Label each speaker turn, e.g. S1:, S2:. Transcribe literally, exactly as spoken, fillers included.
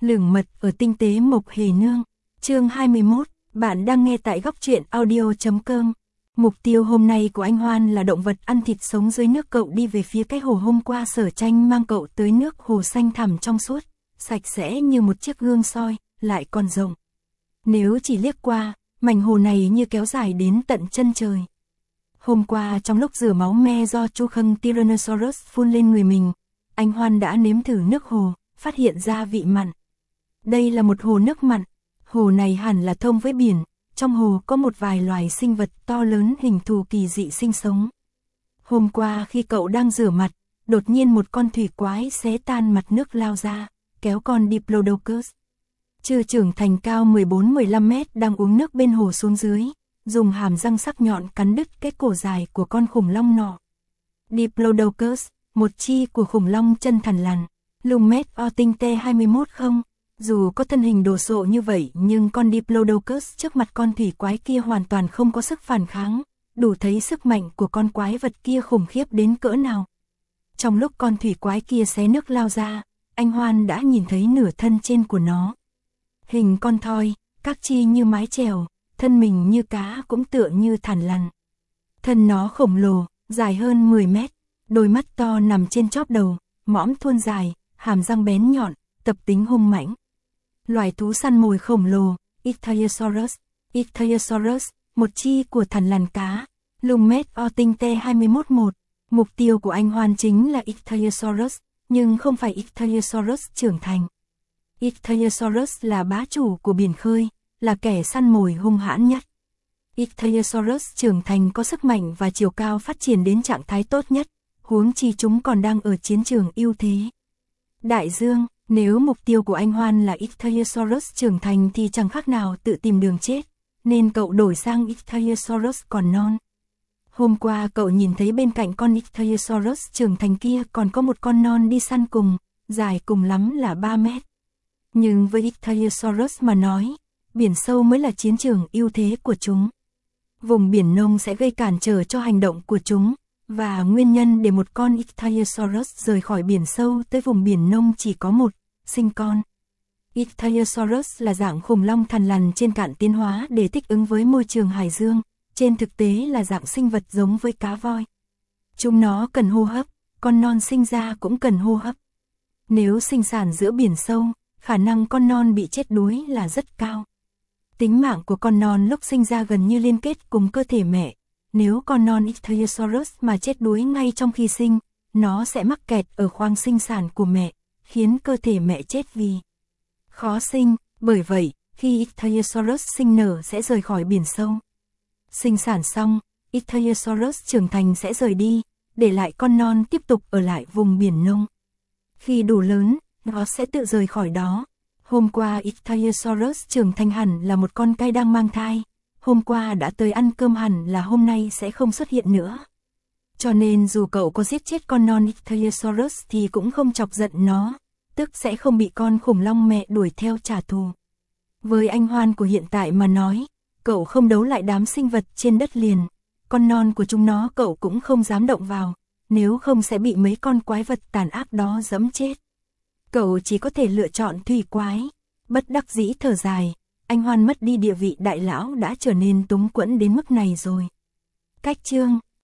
S1: Lửng mật ở tinh tế Mộc Hề Nương. Chương hai mươi mốt, bạn đang nghe tại góc truyện audio chấm com. Mục tiêu hôm nay của anh Hoan là động vật ăn thịt sống dưới nước. Cậu đi về phía cái hồ hôm qua Sở Tranh mang cậu tới nước hồ xanh thẳm trong suốt, sạch sẽ như một chiếc gương soi, lại còn rộng. Nếu chỉ liếc qua, mảnh hồ này như kéo dài đến tận chân trời. Hôm qua trong lúc rửa máu me do chu khâng Tyrannosaurus phun lên người mình, anh Hoan đã nếm thử nước hồ, phát hiện ra vị mặn. Đây là một hồ nước mặn, hồ này hẳn là thông với biển, trong hồ có một vài loài sinh vật to lớn hình thù kỳ dị sinh sống. Hôm qua khi cậu đang rửa mặt, đột nhiên một con thủy quái xé tan mặt nước lao ra, kéo con Diplodocus. Chưa trưởng thành cao mười bốn mười lăm mét đang uống nước bên hồ xuống dưới, dùng hàm răng sắc nhọn cắn đứt cái cổ dài của con khủng long nọ. Diplodocus, một chi của khủng long chân thằn lằn, lùng mét o tinh T hai mươi mốt không. Dù có thân hình đồ sộ như vậy nhưng con Diplodocus trước mặt con thủy quái kia hoàn toàn không có sức phản kháng, đủ thấy sức mạnh của con quái vật kia khủng khiếp đến cỡ nào. Trong lúc con thủy quái kia xé nước lao ra, anh Hoan đã nhìn thấy nửa thân trên của nó. Hình con thoi, các chi như mái chèo, thân mình như cá cũng tựa như thằn lằn. Thân nó khổng lồ, dài hơn mười mét, đôi mắt to nằm trên chóp đầu, mõm thuôn dài, hàm răng bén nhọn, tập tính hung mãnh. Loài thú săn mồi khổng lồ, Ichthyosaurus, Ichthyosaurus, một chi của thằn lằn cá, lùng mét o tinh T hai mươi mốt một. Mục tiêu của anh Hoan chính là Ichthyosaurus, nhưng không phải Ichthyosaurus trưởng thành. Ichthyosaurus là bá chủ của biển khơi, là kẻ săn mồi hung hãn nhất. Ichthyosaurus trưởng thành có sức mạnh và chiều cao phát triển đến trạng thái tốt nhất, huống chi chúng còn đang ở chiến trường ưu thế. Đại dương, nếu mục tiêu của anh Hoan là Ichthyosaurus trưởng thành thì chẳng khác nào tự tìm đường chết, nên cậu đổi sang Ichthyosaurus còn non. Hôm qua cậu nhìn thấy bên cạnh con Ichthyosaurus trưởng thành kia còn có một con non đi săn cùng, dài cùng lắm là ba mét. Nhưng với Ichthyosaurus mà nói, biển sâu mới là chiến trường ưu thế của chúng. Vùng biển nông sẽ gây cản trở cho hành động của chúng, và nguyên nhân để một con Ichthyosaurus rời khỏi biển sâu tới vùng biển nông chỉ có một, sinh con. Ichthyosaurus là dạng khủng long thằn lằn trên cạn tiến hóa để thích ứng với môi trường hải dương, trên thực tế là dạng sinh vật giống với cá voi. Chúng nó cần hô hấp, con non sinh ra cũng cần hô hấp. Nếu sinh sản giữa biển sâu, khả năng con non bị chết đuối là rất cao. Tính mạng của con non lúc sinh ra gần như liên kết cùng cơ thể mẹ. Nếu con non Ichthyosaurus mà chết đuối ngay trong khi sinh, nó sẽ mắc kẹt ở khoang sinh sản của mẹ, khiến cơ thể mẹ chết vì khó sinh. Bởi vậy, khi Ichthyosaurus sinh nở sẽ rời khỏi biển sâu. Sinh sản xong, Ichthyosaurus trưởng thành sẽ rời đi, để lại con non tiếp tục ở lại vùng biển nông. Khi đủ lớn, nó sẽ tự rời khỏi đó. Hôm qua Ichthyosaurus trưởng thành hẳn là một con cay đang mang thai. Hôm qua đã tới ăn cơm hẳn là hôm nay sẽ không xuất hiện nữa. Cho nên dù cậu có giết chết con non Ichthyosaurus thì cũng không chọc giận nó, tức sẽ không bị con khủng long mẹ đuổi theo trả thù. Với anh Hoan của hiện tại mà nói, cậu không đấu lại đám sinh vật trên đất liền, con non của chúng nó cậu cũng không dám động vào, nếu không sẽ bị mấy con quái vật tàn ác đó giẫm chết. Cậu chỉ có thể lựa chọn thủy quái, bất đắc dĩ thở dài. Anh Hoan mất đi địa vị đại lão đã trở nên túng quẫn đến mức này rồi. Cách chương